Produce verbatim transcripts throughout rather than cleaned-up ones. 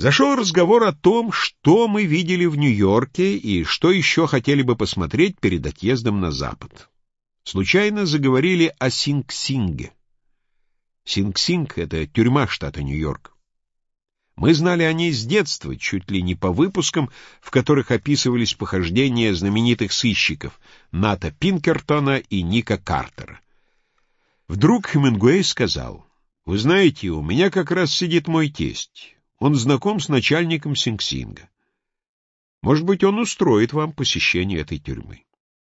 Зашел разговор о том, что мы видели в Нью-Йорке и что еще хотели бы посмотреть перед отъездом на Запад. Случайно заговорили о Синг-Синге. Синг-Синг — это тюрьма штата Нью-Йорк. Мы знали о ней с детства, чуть ли не по выпускам, в которых описывались похождения знаменитых сыщиков Ната Пинкертона и Ника Картера. Вдруг Хемингуэй сказал: «Вы знаете, у меня как раз сидит мой тесть. Он знаком с начальником Синг-Синга. Может быть, он устроит вам посещение этой тюрьмы».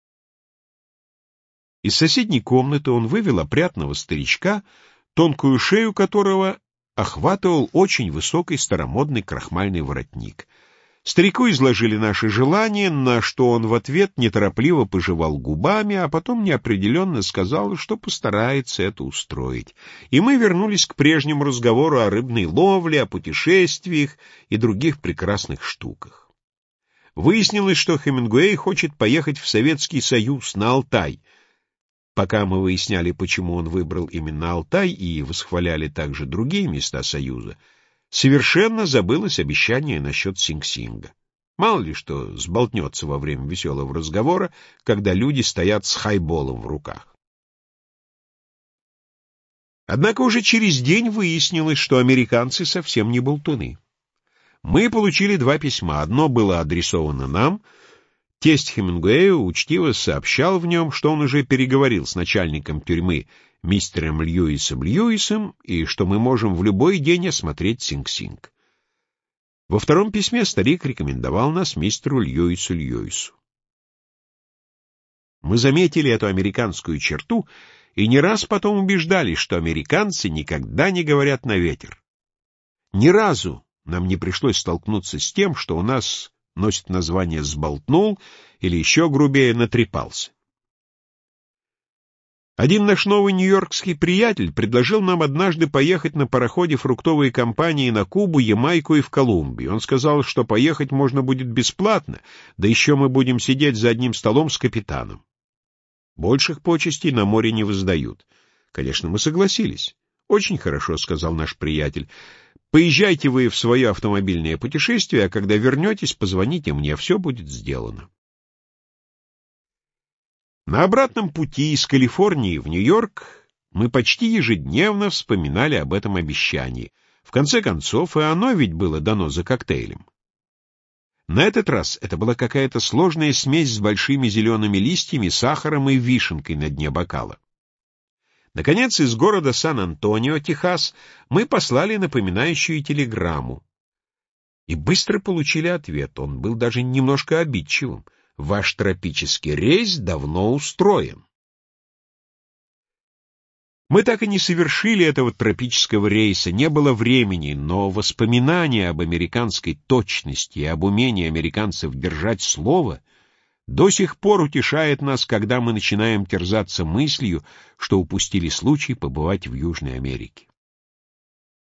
Из соседней комнаты он вывел опрятного старичка, тонкую шею которого охватывал очень высокий старомодный крахмальный воротник. Старику изложили наши желания, на что он в ответ неторопливо пожевал губами, а потом неопределенно сказал, что постарается это устроить. И мы вернулись к прежнему разговору о рыбной ловле, о путешествиях и других прекрасных штуках. Выяснилось, что Хемингуэй хочет поехать в Советский Союз, на Алтай. Пока мы выясняли, почему он выбрал именно Алтай, и восхваляли также другие места Союза, совершенно забылось обещание насчет Синг-Синга. Мало ли что сболтнется во время веселого разговора, когда люди стоят с хайболом в руках. Однако уже через день выяснилось, что американцы совсем не болтуны. Мы получили два письма. Одно было адресовано нам. Тесть Хемингуэя учтиво сообщал в нем, что он уже переговорил с начальником тюрьмы мистером Льюисом Льюисом, и что мы можем в любой день осмотреть Синг-Синг. Во втором письме старик рекомендовал нас мистеру Льюису Льюису. Мы заметили эту американскую черту и не раз потом убеждались, что американцы никогда не говорят на ветер. Ни разу нам не пришлось столкнуться с тем, что у нас носит название «сболтнул» или еще грубее «натрепался». Один наш новый нью-йоркский приятель предложил нам однажды поехать на пароходе фруктовой компании на Кубу, Ямайку и в Колумбию. Он сказал, что поехать можно будет бесплатно, да еще мы будем сидеть за одним столом с капитаном. Больших почестей на море не воздают. Конечно, мы согласились. «Очень хорошо», — сказал наш приятель. «Поезжайте вы в свое автомобильное путешествие, а когда вернетесь, позвоните мне, все будет сделано». На обратном пути из Калифорнии в Нью-Йорк мы почти ежедневно вспоминали об этом обещании. В конце концов, и оно ведь было дано за коктейлем. На этот раз это была какая-то сложная смесь с большими зелеными листьями, сахаром и вишенкой на дне бокала. Наконец, из города Сан-Антонио, Техас, мы послали напоминающую телеграмму. И быстро получили ответ. Он был даже немножко обидчивым. «Ваш тропический рейс давно устроен». Мы так и не совершили этого тропического рейса, не было времени, но воспоминания об американской точности и об умении американцев держать слово до сих пор утешает нас, когда мы начинаем терзаться мыслью, что упустили случай побывать в Южной Америке.